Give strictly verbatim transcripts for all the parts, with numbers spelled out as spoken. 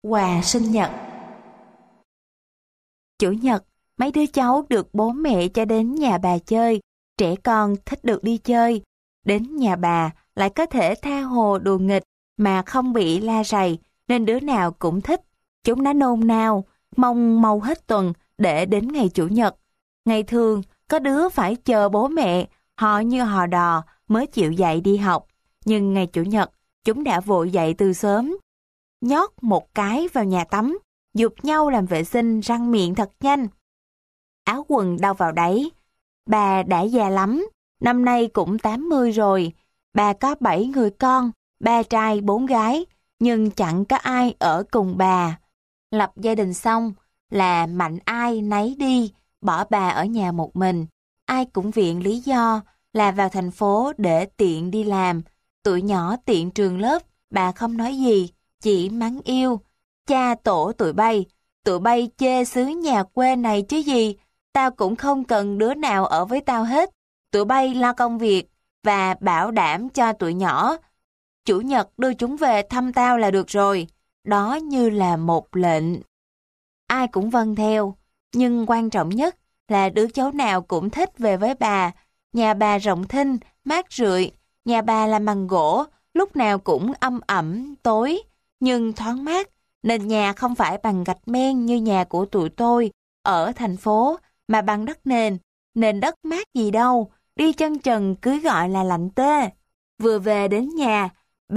Quà sinh nhật. Chủ nhật, mấy đứa cháu được bố mẹ cho đến nhà bà chơi. Trẻ con thích được đi chơi. Đến nhà bà lại có thể tha hồ đùa nghịch mà không bị la rầy, nên đứa nào cũng thích. Chúng nó nôn nao, mong mau hết tuần để đến ngày Chủ nhật. Ngày thường, có đứa phải chờ bố mẹ, họ như hò đò mới chịu dậy đi học. Nhưng ngày Chủ nhật, chúng đã vội dậy từ sớm, nhót một cái vào nhà tắm, giục nhau làm vệ sinh răng miệng thật nhanh. Áo quần đâu vào đấy. Bà đã già lắm, năm nay cũng tám mươi rồi. Bà có bảy người con, ba trai bốn gái, nhưng chẳng có ai ở cùng bà. Lập gia đình xong là mạnh ai nấy đi, bỏ bà ở nhà một mình. Ai cũng viện lý do là vào thành phố để tiện đi làm. Tụi nhỏ tiện trường lớp, bà không nói gì, chỉ mắng yêu. Cha tổ tụi bay, tụi bay chê xứ nhà quê này chứ gì, tao cũng không cần đứa nào ở với tao hết. Tụi bay lo công việc và bảo đảm cho tụi nhỏ. Chủ nhật đưa chúng về thăm tao là được rồi. Đó như là một lệnh. Ai cũng vâng theo, nhưng quan trọng nhất là đứa cháu nào cũng thích về với bà. Nhà bà rộng thinh, mát rượi. Nhà bà làm bằng gỗ, lúc nào cũng âm ẩm, tối, nhưng thoáng mát, nên nhà không phải bằng gạch men như nhà của tụi tôi ở thành phố, mà bằng đất nền. Nền đất mát gì đâu, đi chân trần cứ gọi là lạnh tê. Vừa về đến nhà,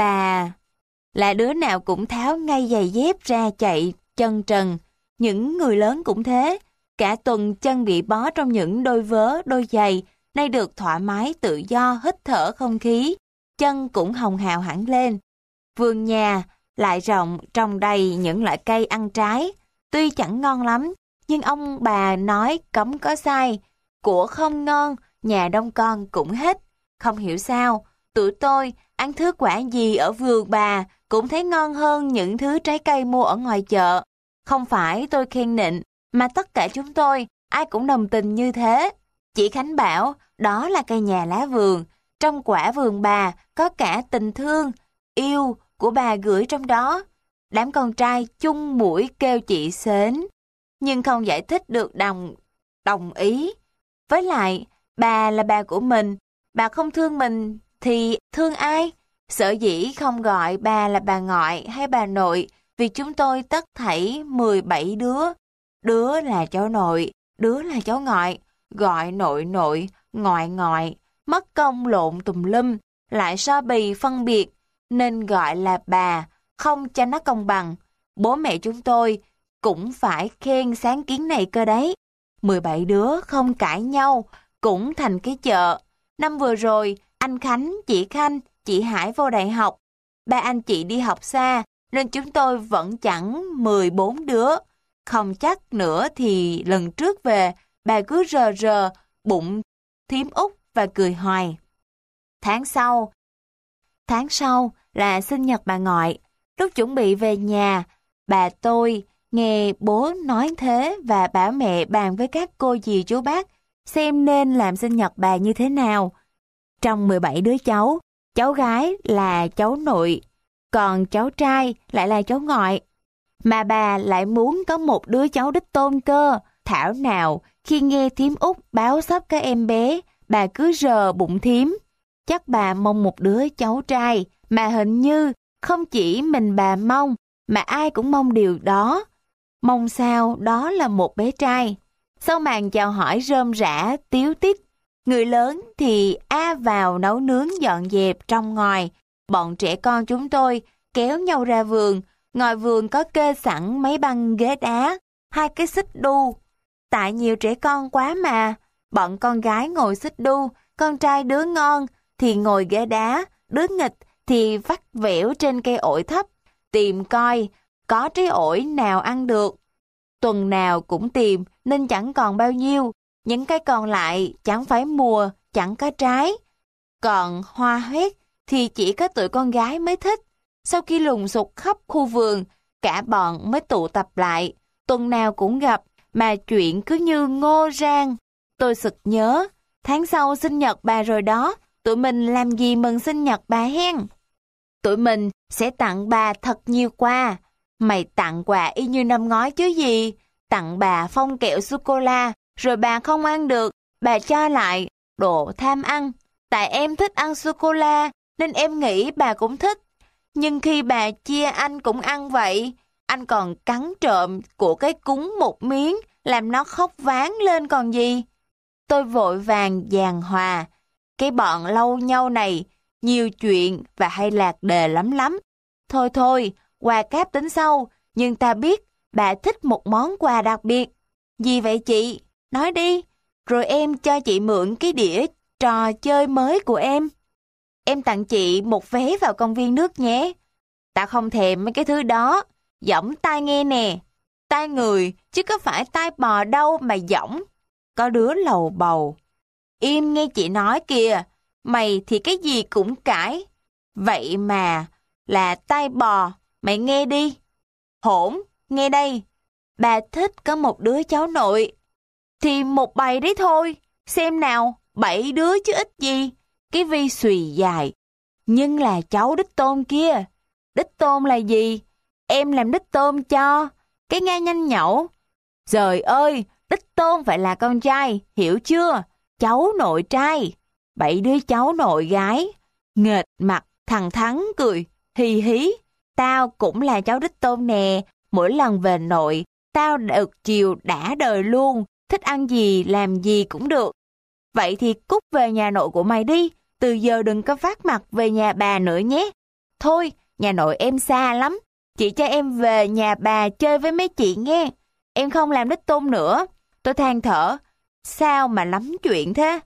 bà là đứa nào cũng tháo ngay giày dép ra chạy chân trần. Những người lớn cũng thế, cả tuần chân bị bó trong những đôi vớ, đôi giày, nay được thoải mái tự do hít thở không khí, chân cũng hồng hào hẳn lên. Vườn nhà lại rộng, trồng đầy những loại cây ăn trái, tuy chẳng ngon lắm, nhưng ông bà nói cấm có sai, của không ngon, nhà đông con cũng hết. Không hiểu sao, tụi tôi ăn thứ quả gì ở vườn bà cũng thấy ngon hơn những thứ trái cây mua ở ngoài chợ. Không phải tôi khen nịnh, mà tất cả chúng tôi, ai cũng đồng tình như thế. Chị Khánh bảo, đó là cây nhà lá vườn. Trong quả vườn bà có cả tình thương, yêu của bà gửi trong đó. Đám con trai chung mũi kêu chị xến, nhưng không giải thích được đồng, đồng ý. Với lại, bà là bà của mình, bà không thương mình thì thương ai? Sở dĩ không gọi bà là bà ngoại hay bà nội, vì chúng tôi tất thảy mười bảy đứa. Đứa là cháu nội, đứa là cháu ngoại, gọi nội nội, ngoại ngoại, mất công lộn tùm lum, lại so bì phân biệt, nên gọi là bà, không cho nó công bằng. Bố mẹ chúng tôi cũng phải khen sáng kiến này cơ đấy. mười bảy đứa không cãi nhau, cũng thành cái chợ. Năm vừa rồi, anh Khánh, chị Khanh, chị Hải vô đại học. Ba anh chị đi học xa, nên chúng tôi vẫn chẳng mười bốn đứa. Không chắc nữa thì lần trước về, bà cứ rờ rờ, bụng thím út và cười hoài. Tháng sau, tháng sau là sinh nhật bà ngoại. Lúc chuẩn bị về nhà, bà tôi nghe bố nói thế và bảo mẹ bàn với các cô dì chú bác xem nên làm sinh nhật bà như thế nào. Trong mười bảy đứa cháu, cháu gái là cháu nội, còn cháu trai lại là cháu ngoại. Mà bà lại muốn có một đứa cháu đích tôn cơ. Thảo nào khi nghe thím út báo sắp có em bé, bà cứ rờ bụng thím. Chắc bà mong một đứa cháu trai, mà hình như không chỉ mình bà mong, mà ai cũng mong điều đó. Mong sao đó là một bé trai. Sau màn chào hỏi rơm rã, tíu tít, người lớn thì a vào nấu nướng dọn dẹp trong ngoài. Bọn trẻ con chúng tôi kéo nhau ra vườn. Ngoài vườn có kê sẵn mấy băng ghế đá, hai cái xích đu. Tại nhiều trẻ con quá mà, bọn con gái ngồi xích đu, con trai đứa ngon thì ngồi ghế đá, đứa nghịch thì vắt vẻo trên cây ổi thấp, tìm coi có trái ổi nào ăn được. Tuần nào cũng tìm nên chẳng còn bao nhiêu, những cây còn lại chẳng phải mùa, chẳng có trái. Còn hoa hoét thì chỉ có tụi con gái mới thích. Sau khi lùng sục khắp khu vườn, cả bọn mới tụ tập lại, tuần nào cũng gặp, mà chuyện cứ như ngô rang. Tôi sực nhớ, tháng sau sinh nhật bà rồi đó, tụi mình làm gì mừng sinh nhật bà hen? Tụi mình sẽ tặng bà thật nhiều quà. Mày tặng quà y như năm ngoái chứ gì? Tặng bà phong kẹo sô-cô-la, rồi bà không ăn được, bà cho lại, đồ tham ăn. Tại em thích ăn sô-cô-la, nên em nghĩ bà cũng thích. Nhưng khi bà chia anh cũng ăn vậy, anh còn cắn trộm của cái cúng một miếng, làm nó khóc váng lên còn gì. Tôi vội vàng giàn hòa. Cái bọn lâu nhau này, nhiều chuyện và hay lạc đề lắm lắm. Thôi thôi, quà cáp tính sau, nhưng ta biết bà thích một món quà đặc biệt. Gì vậy chị? Nói đi, rồi em cho chị mượn cái đĩa trò chơi mới của em. Em tặng chị một vé vào công viên nước nhé. Ta không thèm mấy cái thứ đó. Giỏng tai nghe nè. Tai người, chứ có phải tai bò đâu mà giỏng. Có đứa lầu bầu. Im nghe chị nói kìa. Mày thì cái gì cũng cãi. Vậy mà là tai bò. Mày nghe đi. Hỗn, nghe đây. Bà thích có một đứa cháu nội. Thì một bầy đấy thôi. Xem nào, bảy đứa chứ ít gì. Cái vi xùy dài. Nhưng là cháu đích tôn kia. Đích tôn là gì? Em làm đích tôn cho. Cái nghe nhanh nhẩu. Trời ơi, đích tôn phải là con trai, hiểu chưa? Cháu nội trai. Bảy đứa cháu nội gái. Nghệt mặt, thằng Thắng cười. Hì hí. Tao cũng là cháu đích tôn nè. Mỗi lần về nội, tao được chiều đã đời luôn. Thích ăn gì, làm gì cũng được. Vậy thì cút về nhà nội của mày đi. Từ giờ đừng có vác mặt về nhà bà nữa nhé. Thôi, nhà nội em xa lắm. Chị cho em về nhà bà chơi với mấy chị nghe. Em không làm đích tôn nữa. Tôi than thở. Sao mà lắm chuyện thế?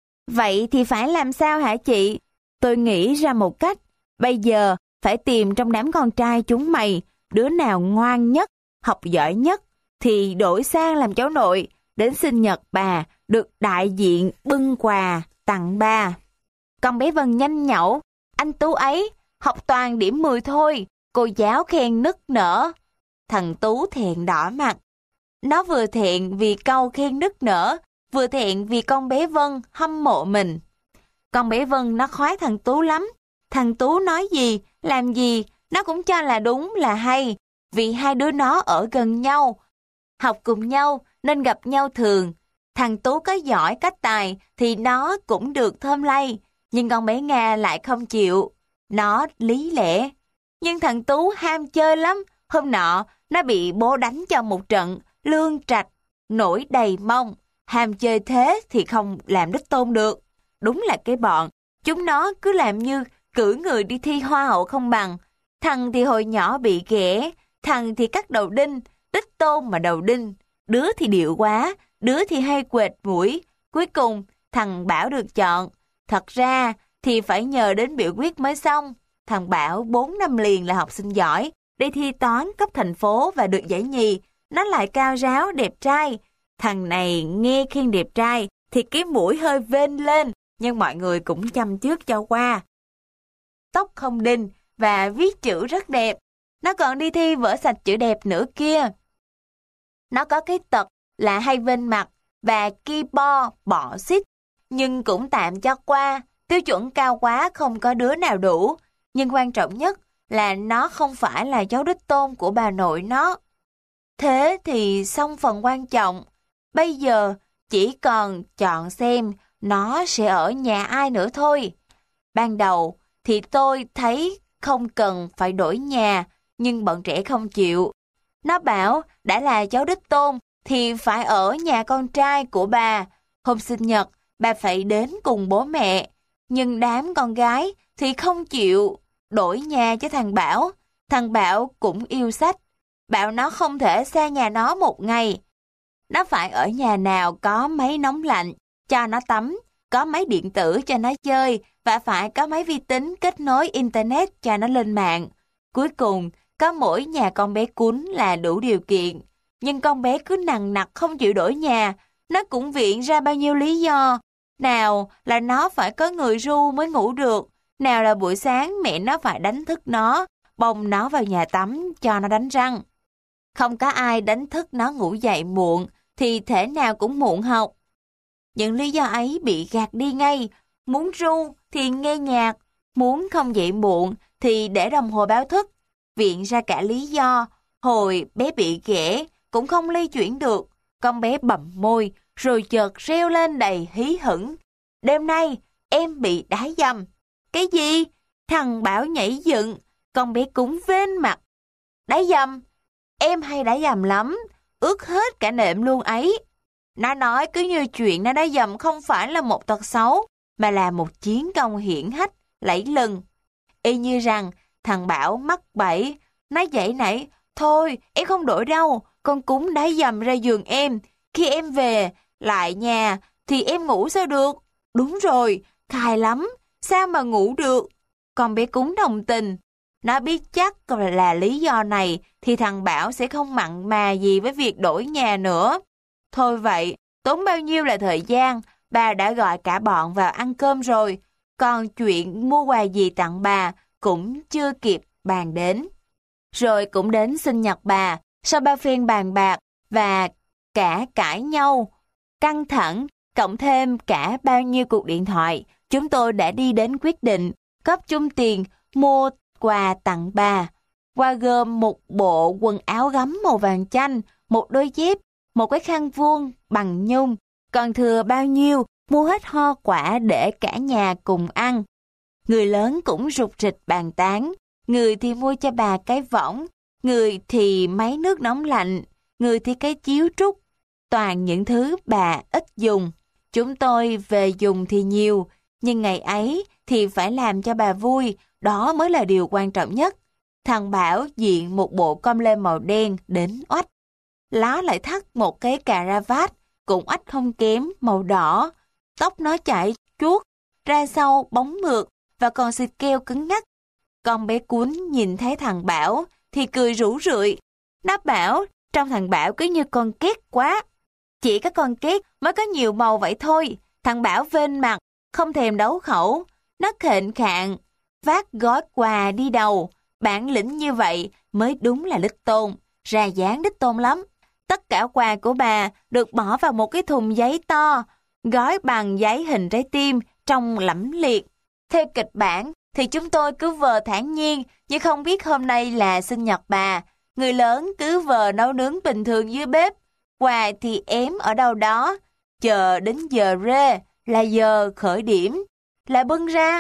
Vậy thì phải làm sao hả chị? Tôi nghĩ ra một cách. Bây giờ phải tìm trong đám con trai chúng mày. Đứa nào ngoan nhất, học giỏi nhất thì đổi sang làm cháu nội. Đến sinh nhật bà được đại diện bưng quà tặng bà. Con bé Vân nhanh nhẩu. Anh Tú ấy học toàn điểm mười thôi. Cô giáo khen nức nở. Thằng Tú thẹn đỏ mặt. Nó vừa thẹn vì câu khen nức nở, vừa thẹn vì con bé Vân hâm mộ mình. Con bé Vân nó khoái thằng Tú lắm. Thằng Tú nói gì, làm gì, nó cũng cho là đúng là hay. Vì hai đứa nó ở gần nhau, học cùng nhau nên gặp nhau thường. Thằng Tú có giỏi cách tài thì nó cũng được thơm lây. Nhưng con bé Nga lại không chịu. Nó lý lẽ. Nhưng thằng Tú ham chơi lắm. Hôm nọ, nó bị bố đánh cho một trận, lương trạch, nổi đầy mông. Ham chơi thế thì không làm đích tôn được. Đúng là cái bọn, chúng nó cứ làm như cử người đi thi hoa hậu không bằng. Thằng thì hồi nhỏ bị ghẻ, thằng thì cắt đầu đinh, đích tôn mà đầu đinh. Đứa thì điệu quá, đứa thì hay quệt mũi. Cuối cùng, thằng Bảo được chọn. Thật ra thì phải nhờ đến biểu quyết mới xong. Thằng Bảo bốn năm liền là học sinh giỏi, đi thi toán cấp thành phố và được giải nhì. Nó lại cao ráo, đẹp trai. Thằng này nghe khen đẹp trai thì cái mũi hơi vên lên, nhưng mọi người cũng chăm trước cho qua. Tóc không đinh và viết chữ rất đẹp. Nó còn đi thi vở sạch chữ đẹp nữa kia. Nó có cái tật là hay vên mặt và ki bo, bỏ xít, nhưng cũng tạm cho qua. Tiêu chuẩn cao quá không có đứa nào đủ. Nhưng quan trọng nhất là nó không phải là cháu đích tôn của bà nội nó. Thế thì xong phần quan trọng. Bây giờ chỉ còn chọn xem nó sẽ ở nhà ai nữa thôi. Ban đầu thì tôi thấy không cần phải đổi nhà, nhưng bọn trẻ không chịu. Nó bảo đã là cháu đích tôn thì phải ở nhà con trai của bà. Hôm sinh nhật, bà phải đến cùng bố mẹ. Nhưng đám con gái thì không chịu đổi nhà cho thằng Bảo. Thằng Bảo cũng yêu sách. Bảo nó không thể xa nhà nó một ngày. Nó phải ở nhà nào có máy nóng lạnh cho nó tắm, có máy điện tử cho nó chơi và phải có máy vi tính kết nối internet cho nó lên mạng. Cuối cùng, có mỗi nhà con bé Cún là đủ điều kiện. Nhưng con bé cứ nằng nặc không chịu đổi nhà. Nó cũng viện ra bao nhiêu lý do. Nào là nó phải có người ru mới ngủ được. Nào là buổi sáng mẹ nó phải đánh thức nó, bồng nó vào nhà tắm cho nó đánh răng. Không có ai đánh thức nó ngủ dậy muộn thì thể nào cũng muộn học. Những lý do ấy bị gạt đi ngay. Muốn ru thì nghe nhạc, muốn không dậy muộn thì để đồng hồ báo thức. Viện ra cả lý do Hồi bé bị ghẻ, cũng không lay chuyển được. Con bé bặm môi, rồi chợt reo lên đầy hí hửng. Đêm nay, em bị đá dầm. Cái gì? Thằng Bảo nhảy dựng, con bé cúng vên mặt. Đá dầm? Em hay đá dầm lắm, ướt hết cả nệm luôn ấy. Nó nói cứ như chuyện nó đá dầm không phải là một tật xấu, mà là một chiến công hiển hách, lẫy lừng. Y như rằng, thằng Bảo mắc bẫy, nó dậy nảy, thôi em không đổi đâu, con cúng đá dầm ra giường em, khi em về lại nhà thì em ngủ sao được? Đúng rồi, khai lắm, sao mà ngủ được? Con bé cúng đồng tình. Nó biết chắc là lý do này thì thằng Bảo sẽ không mặn mà gì với việc đổi nhà nữa. Thôi vậy, tốn bao nhiêu là thời gian, bà đã gọi cả bọn vào ăn cơm rồi, còn chuyện mua quà gì tặng bà cũng chưa kịp bàn đến. Rồi cũng đến sinh nhật bà, sau ba phiên bàn bạc và cả cãi nhau, căng thẳng, cộng thêm cả bao nhiêu cuộc điện thoại, chúng tôi đã đi đến quyết định góp chung tiền mua quà tặng bà. Quà gồm một bộ quần áo gấm màu vàng chanh, một đôi dép, một cái khăn vuông bằng nhung, còn thừa bao nhiêu mua hết hoa quả để cả nhà cùng ăn. Người lớn cũng rục rịch bàn tán, người thì mua cho bà cái võng, người thì máy nước nóng lạnh, người thì cái chiếu trúc, toàn những thứ bà ít dùng. Chúng tôi về dùng thì nhiều, nhưng ngày ấy thì phải làm cho bà vui, đó mới là điều quan trọng nhất. Thằng Bảo diện một bộ com lê màu đen đến oách. Lá lại thắt một cái cà ra vát, cũng oách không kém, màu đỏ. Tóc nó chảy chuốt, ra sau bóng mượt và còn xịt keo cứng ngắc. Con bé Cuốn nhìn thấy thằng Bảo thì cười rủ rượi. Nó bảo trong thằng Bảo cứ như con két quá. Chỉ có con két mới có nhiều màu vậy thôi. Thằng Bảo vênh mặt, không thèm đấu khẩu. Nó khệnh khạng, vác gói quà đi đầu. Bản lĩnh như vậy mới đúng là đích tôn, ra dáng đích tôn lắm. Tất cả quà của bà được bỏ vào một cái thùng giấy to, gói bằng giấy hình trái tim trông lẫm liệt. Theo kịch bản thì chúng tôi cứ vờ thản nhiên như không biết hôm nay là sinh nhật bà. Người lớn cứ vờ nấu nướng bình thường dưới bếp, quà thì ém ở đâu đó. Chờ đến giờ rê là giờ khởi điểm, là bưng ra.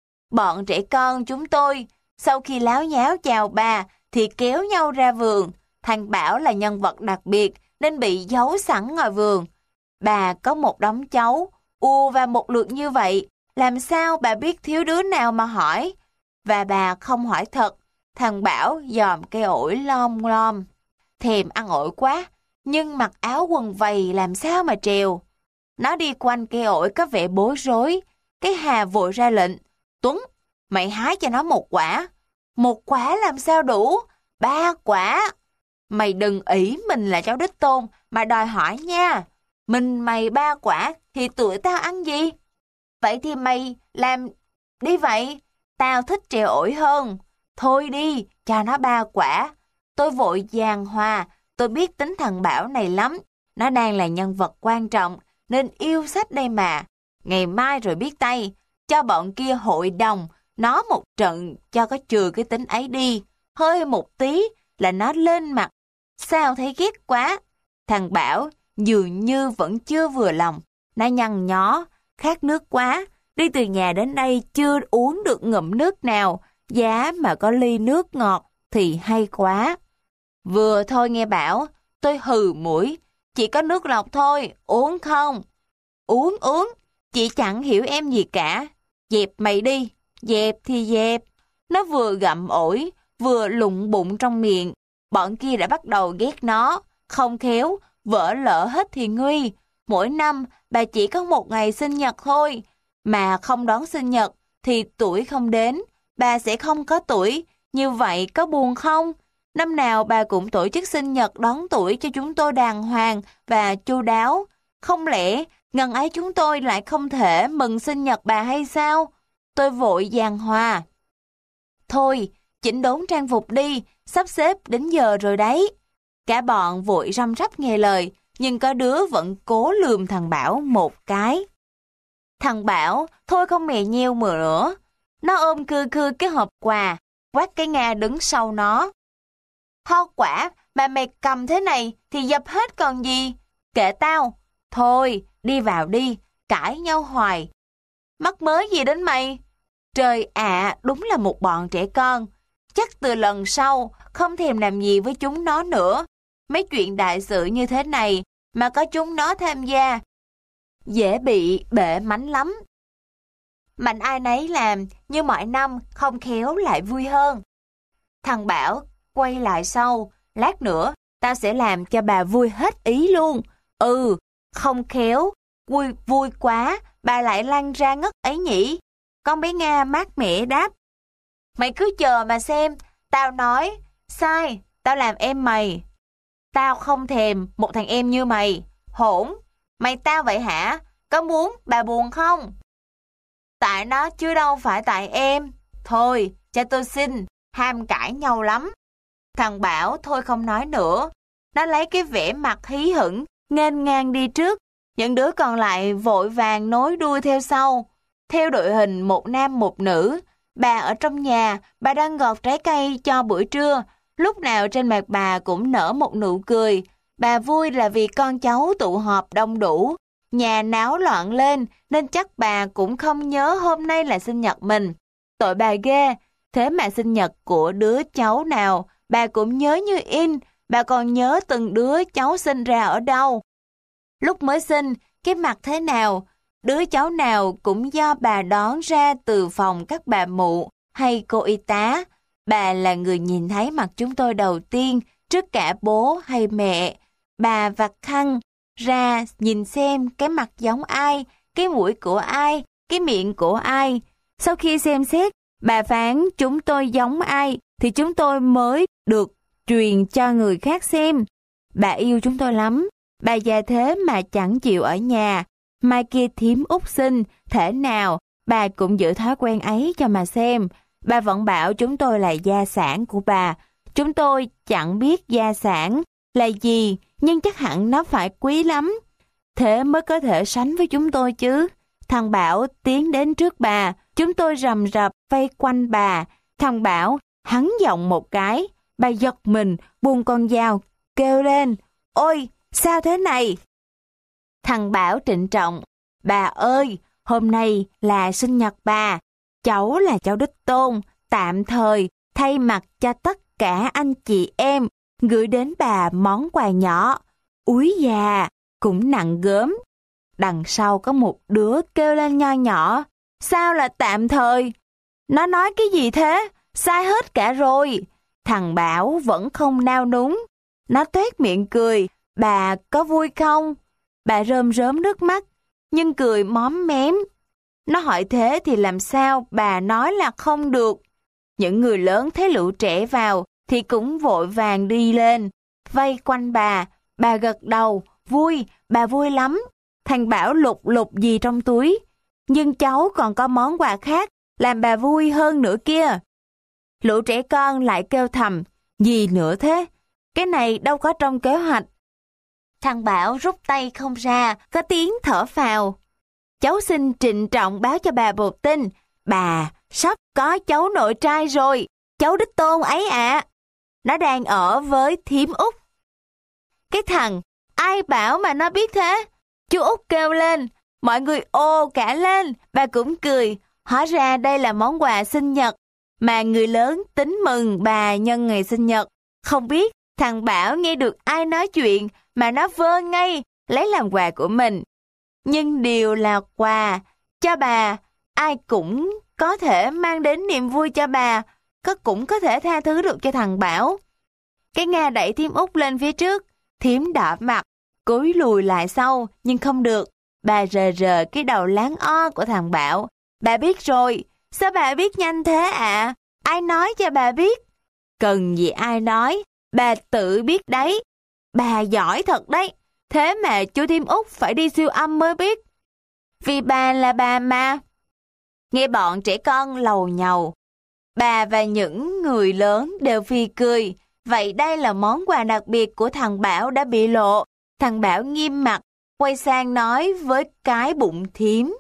Bọn trẻ con chúng tôi sau khi láo nháo chào bà thì kéo nhau ra vườn. Thằng Bảo là nhân vật đặc biệt nên bị giấu sẵn ngoài vườn. Bà có một đống cháu, ùa vào một lượt như vậy, làm sao bà biết thiếu đứa nào mà hỏi? Và bà không hỏi thật. Thằng Bảo dòm cây ổi lom lom. Thèm ăn ổi quá, nhưng mặc áo quần vầy làm sao mà trèo. Nó đi quanh cây ổi có vẻ bối rối. Cái Hà vội ra lệnh. Tuấn, mày hái cho nó một quả. Một quả làm sao đủ? Ba quả. Mày đừng ỷ mình là cháu đích tôn mà đòi hỏi nha. Mình mày ba quả thì tụi tao ăn gì? Vậy thì mày làm đi vậy. Tao thích trèo ổi hơn. Thôi đi, cho nó ba quả. Tôi vội giằng hòa. Tôi biết tính thằng Bảo này lắm. Nó đang là nhân vật quan trọng nên yêu sách đây mà. Ngày mai rồi biết tay. Cho bọn kia hội đồng nó một trận cho có trừ cái tính ấy đi. Hơi một tí là nó lên mặt. Sao thấy ghét quá. Thằng Bảo dường như vẫn chưa vừa lòng. Nó nhăn nhó, khát nước quá. Đi từ nhà đến đây chưa uống được ngụm nước nào. Giá mà có ly nước ngọt thì hay quá. Vừa thôi nghe bảo, tôi hừ mũi. Chỉ có nước lọc thôi, uống không? Uống uống, chị chẳng hiểu em gì cả. Dẹp mày đi, dẹp thì dẹp. Nó vừa gặm ổi, vừa lụng bụng trong miệng. Bọn kia đã bắt đầu ghét nó. Không khéo, vỡ lỡ hết thì nguy. Mỗi năm, bà chỉ có một ngày sinh nhật thôi. Mà không đón sinh nhật, thì tuổi không đến. Bà sẽ không có tuổi. Như vậy có buồn không? Năm nào bà cũng tổ chức sinh nhật đón tuổi cho chúng tôi đàng hoàng và chu đáo. Không lẽ ngần ấy chúng tôi lại không thể mừng sinh nhật bà hay sao? Tôi vội giằng hòa. Thôi, chỉnh đốn trang phục đi, sắp xếp đến giờ rồi đấy. Cả bọn vội răm rắp nghe lời, nhưng có đứa vẫn cố lườm thằng Bảo một cái. Thằng Bảo, thôi không mè nheo mờ nữa. Nó ôm cưa cưa cái hộp quà, quát cái Nga đứng sau nó. Hoa quả mà mày cầm thế này thì dập hết còn gì. Kệ tao. Thôi, đi vào đi, cãi nhau hoài. Mắc mớ gì đến mày? Trời ạ, đúng là một bọn trẻ con. Chắc từ lần sau không thèm làm gì với chúng nó nữa. Mấy chuyện đại sự như thế này mà có chúng nó tham gia, dễ bị bể mánh lắm. Mạnh ai nấy làm, như mọi năm không khéo lại vui hơn. Thằng Bảo quay lại sau, lát nữa tao sẽ làm cho bà vui hết ý luôn. Ừ, không khéo, vui vui quá, bà lại lăn ra ngất ấy nhỉ. Con bé Nga mát mẻ đáp. Mày cứ chờ mà xem, tao nói, sai, tao làm em mày. Tao không thèm một thằng em như mày. Hỗn, mày tao vậy hả? Có muốn bà buồn không? Tại nó chứ đâu phải tại em. Thôi, cho tôi xin, ham cãi nhau lắm. Thằng Bảo thôi không nói nữa. Nó lấy cái vẻ mặt hí hửng, nghênh ngang đi trước. Những đứa còn lại vội vàng nối đuôi theo sau. Theo đội hình một nam một nữ. Bà ở trong nhà, bà đang gọt trái cây cho bữa trưa. Lúc nào trên mặt bà cũng nở một nụ cười. Bà vui là vì con cháu tụ họp đông đủ. Nhà náo loạn lên nên chắc bà cũng không nhớ hôm nay là sinh nhật mình. Tội bà ghê, thế mà sinh nhật của đứa cháu nào bà cũng nhớ như in. Bà còn nhớ từng đứa cháu sinh ra ở đâu. Lúc mới sinh, cái mặt thế nào, đứa cháu nào cũng do bà đón ra từ phòng các bà mụ hay cô y tá. Bà là người nhìn thấy mặt chúng tôi đầu tiên trước cả bố hay mẹ. Bà vặt khăn ra nhìn xem cái mặt giống ai, cái mũi của ai, cái miệng của ai. Sau khi xem xét, bà phán chúng tôi giống ai thì chúng tôi mới được truyền cho người khác xem. Bà yêu chúng tôi lắm. Bà già thế mà chẳng chịu ở nhà. Mai kia thím út sinh, thể nào bà cũng giữ thói quen ấy cho mà xem. Bà vẫn bảo chúng tôi là gia sản của bà. Chúng tôi chẳng biết gia sản là gì, nhưng chắc hẳn nó phải quý lắm. Thế mới có thể sánh với chúng tôi chứ. Thằng Bảo tiến đến trước bà, chúng tôi rầm rập vây quanh bà. Thằng Bảo hắn giọng một cái, bà giật mình, buông con dao, kêu lên, ôi, sao thế này? Thằng Bảo trịnh trọng, bà ơi, hôm nay là sinh nhật bà. Cháu là cháu đích tôn, tạm thời thay mặt cho tất cả anh chị em, gửi đến bà món quà nhỏ. Úi già, cũng nặng gớm. Đằng sau có một đứa kêu lên nho nhỏ, sao là tạm thời? Nó nói cái gì thế? Sai hết cả rồi. Thằng Bảo vẫn không nao núng. Nó toét miệng cười, bà có vui không? Bà rơm rớm nước mắt, nhưng cười móm mém. Nó hỏi thế thì làm sao bà nói là không được. Những người lớn thấy lũ trẻ vào thì cũng vội vàng đi lên, vây quanh bà. Bà gật đầu, vui, bà vui lắm. Thằng Bảo lục lục gì trong túi, nhưng cháu còn có món quà khác làm bà vui hơn nữa kia. Lũ trẻ con lại kêu thầm, gì nữa thế? Cái này đâu có trong kế hoạch. Thằng Bảo rút tay không ra, có tiếng thở phào. Cháu xin trịnh trọng báo cho bà một tin. Bà sắp có cháu nội trai rồi, cháu đích tôn ấy ạ. À. Nó đang ở với thím Út. Cái thằng, ai bảo mà nó biết thế? Chú Út kêu lên, mọi người ồ cả lên, bà cũng cười. Hóa ra đây là món quà sinh nhật mà người lớn tính mừng bà nhân ngày sinh nhật. Không biết thằng Bảo nghe được ai nói chuyện mà nó vơ ngay lấy làm quà của mình. Nhưng điều là quà cho bà, ai cũng có thể mang đến niềm vui cho bà, có cũng có thể tha thứ được cho thằng Bảo. Cái Nga đẩy thím Út lên phía trước, thím đỏ mặt, cúi lùi lại sau, nhưng không được. Bà rờ rờ cái đầu láng o của thằng Bảo. Bà biết rồi, sao bà biết nhanh thế ạ? À? Ai nói cho bà biết? Cần gì ai nói, bà tự biết đấy. Bà giỏi thật đấy, thế mà chú thím Út phải đi siêu âm mới biết. Vì bà là bà mà. Nghe bọn trẻ con lầu nhầu, bà và những người lớn đều phì cười. Vậy đây là món quà đặc biệt của thằng Bảo đã bị lộ. Thằng Bảo nghiêm mặt, quay sang nói với cái bụng thím.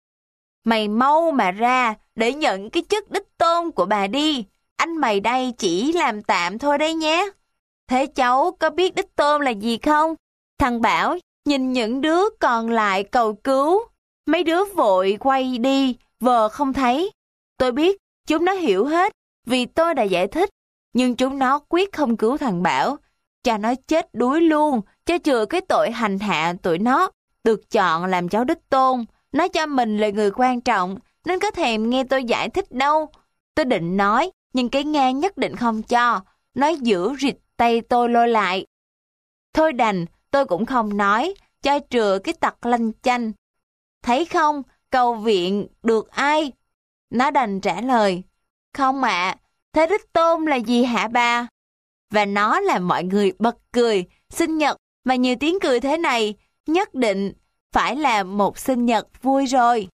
Mày mau mà ra để nhận cái chức đích tôn của bà đi. Anh mày đây chỉ làm tạm thôi đấy nhé. Thế cháu có biết đích tôn là gì không? Thằng Bảo nhìn những đứa còn lại cầu cứu. Mấy đứa vội quay đi, vờ không thấy. Tôi biết chúng nó hiểu hết vì tôi đã giải thích. Nhưng chúng nó quyết không cứu thằng Bảo. Cho nó chết đuối luôn, cho chừa cái tội hành hạ tụi nó. Được chọn làm cháu đích tôn. Nó cho mình là người quan trọng, nên có thèm nghe tôi giải thích đâu. Tôi định nói, nhưng cái ngang nhất định không cho. Nói giữ rịt tay tôi lôi lại. Thôi đành, tôi cũng không nói, cho chừa cái tật lanh chanh. Thấy không, cầu viện được ai? Nó đành trả lời. Không ạ, thế đích tôn là gì hả bà? Và nó làm mọi người bật cười. Sinh nhật mà nhiều tiếng cười thế này, nhất định phải là một sinh nhật vui rồi.